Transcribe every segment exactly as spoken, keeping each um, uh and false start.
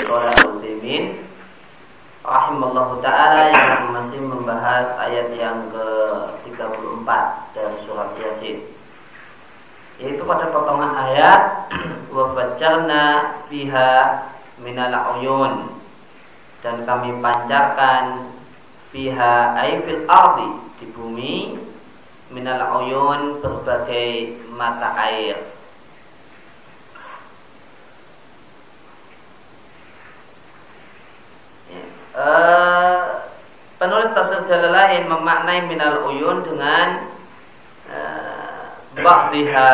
oleh Al-Utsaimin rahimallahu ta'ala yang masih membahas ayat yang ke tiga puluh empat dari surat Yasin, yaitu pada potongan ayat wa fajjarna fiha minal uyun, dan kami pancarkan fiha ay fil ardi, di bumi, minal uyun, berbagai mata air. Uh, penulis tafsir Jalalain memaknai minal uyun dengan uh, ba'dhiha,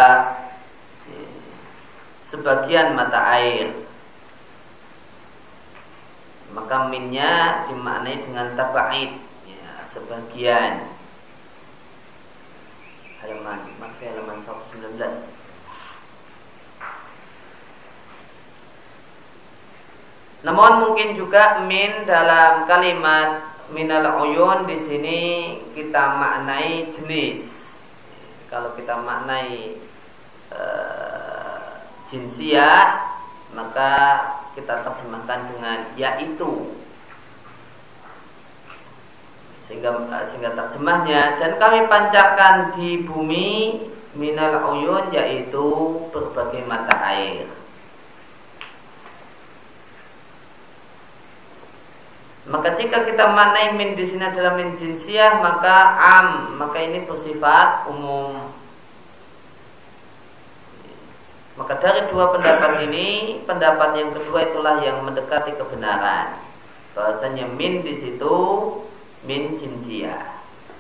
sebagian mata air. Maka minnya dimaknai dengan taba'id, ya, sebagian. Halaman, maaf ya, halaman seratus sembilan belas. Namun mungkin juga min dalam kalimat minal uyun di sini kita maknai jenis. Kalau kita maknai e, jinsiah, maka kita terjemahkan dengan yaitu. Sehingga sehingga terjemahnya, dan kami pancarkan di bumi minal uyun, yaitu berbagai mata air. Maka jika kita maknai min di sini adalah min jinsiah, maka am, maka ini bersifat umum. Maka dari dua pendapat ini, pendapat yang kedua itulah yang mendekati kebenaran. Bahasanya min di situ min jinsiah.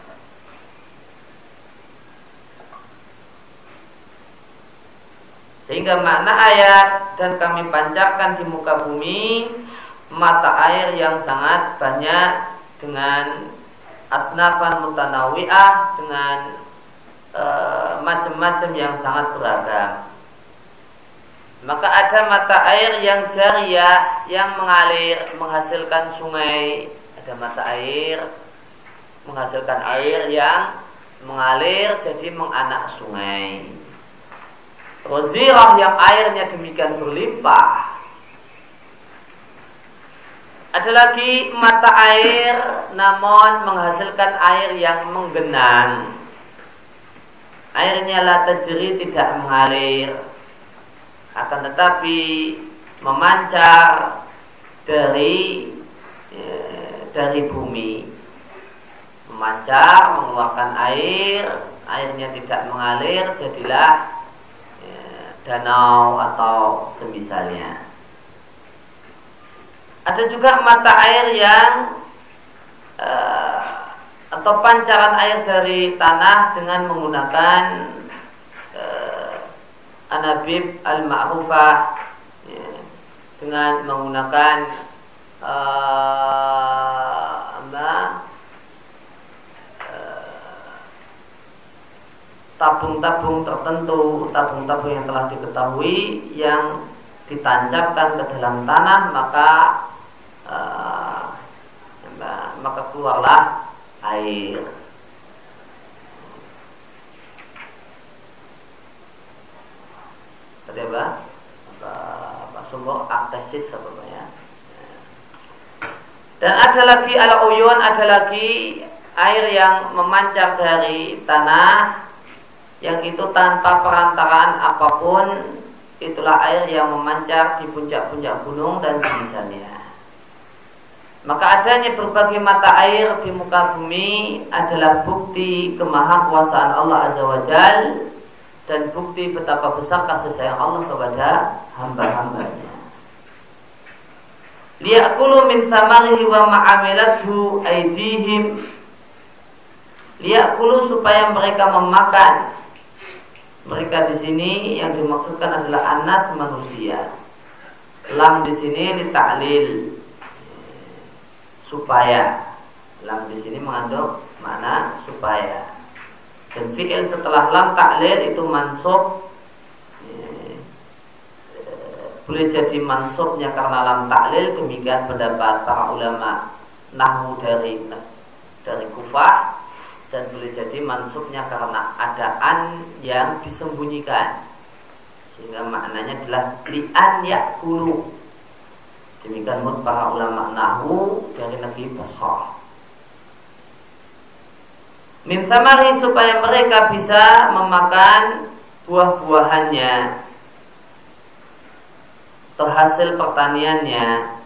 Sehingga makna ayat dan kami pancarkan di muka bumi mata air yang sangat banyak dengan asnafan mutanawi'ah, dengan e, macam-macam yang sangat beragam. Maka ada mata air yang jariyah, yang mengalir, menghasilkan sungai. Ada mata air menghasilkan air yang mengalir jadi menganak sungai. Rozirah, yang airnya demikian berlimpah. Ada lagi mata air namun menghasilkan air yang menggenang. Airnya la tajri, tidak mengalir, akan tetapi memancar dari eh, dari bumi. Memancar, mengeluarkan air, airnya tidak mengalir, jadilah eh, danau atau semisalnya. Ada juga mata air yang uh, atau pancaran air dari tanah dengan menggunakan uh, anabib al-ma'rufah, ya, dengan menggunakan uh, apa, uh, tabung-tabung tertentu, tabung-tabung yang telah diketahui yang ditancapkan ke dalam tanah, maka Uh, maka keluarlah air. Tadi apa? Apa, apa sumber aktesis sebetulnya. Dan ada lagi al-uyun, ada lagi air yang memancar dari tanah, yang itu tanpa perantaraan apapun. Itulah air yang memancar di puncak-puncak gunung dan semisalnya. Maka adanya berbagai mata air di muka bumi adalah bukti kemahakuasaan Allah Azza wa Jal, dan bukti betapa besar kasih sayang Allah kepada hamba-hambanya. Liya'kulu min thamarihi wa ma'amilathu aydihim. Liya'kulu, supaya mereka memakan. Mereka di sini yang dimaksudkan adalah anas, manusia. Lam di sini lita'lil, supaya. Lam di sini mengandung makna supaya. Dan fi'il setelah lam ta'lil itu mansub, e, e, boleh jadi mansubnya karena lam ta'lil. Demikian pendapat para ulama nahwu dari dari Kufah. Dan boleh jadi mansubnya karena ada an yang disembunyikan, sehingga maknanya adalah li'an ya'kulu, Demikian menurut para ulama nahwu dari negeri Basrah. Min samari, supaya mereka bisa memakan buah-buahannya atau hasil pertaniannya.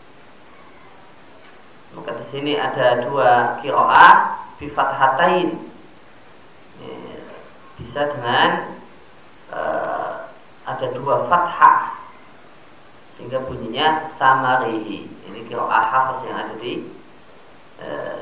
Maka di sini ada dua qiraah bi fathatain. Bisa dengan uh, ada dua fathah sehingga bunyinya samarihi. Ini qiraah Hafs yang ada di uh,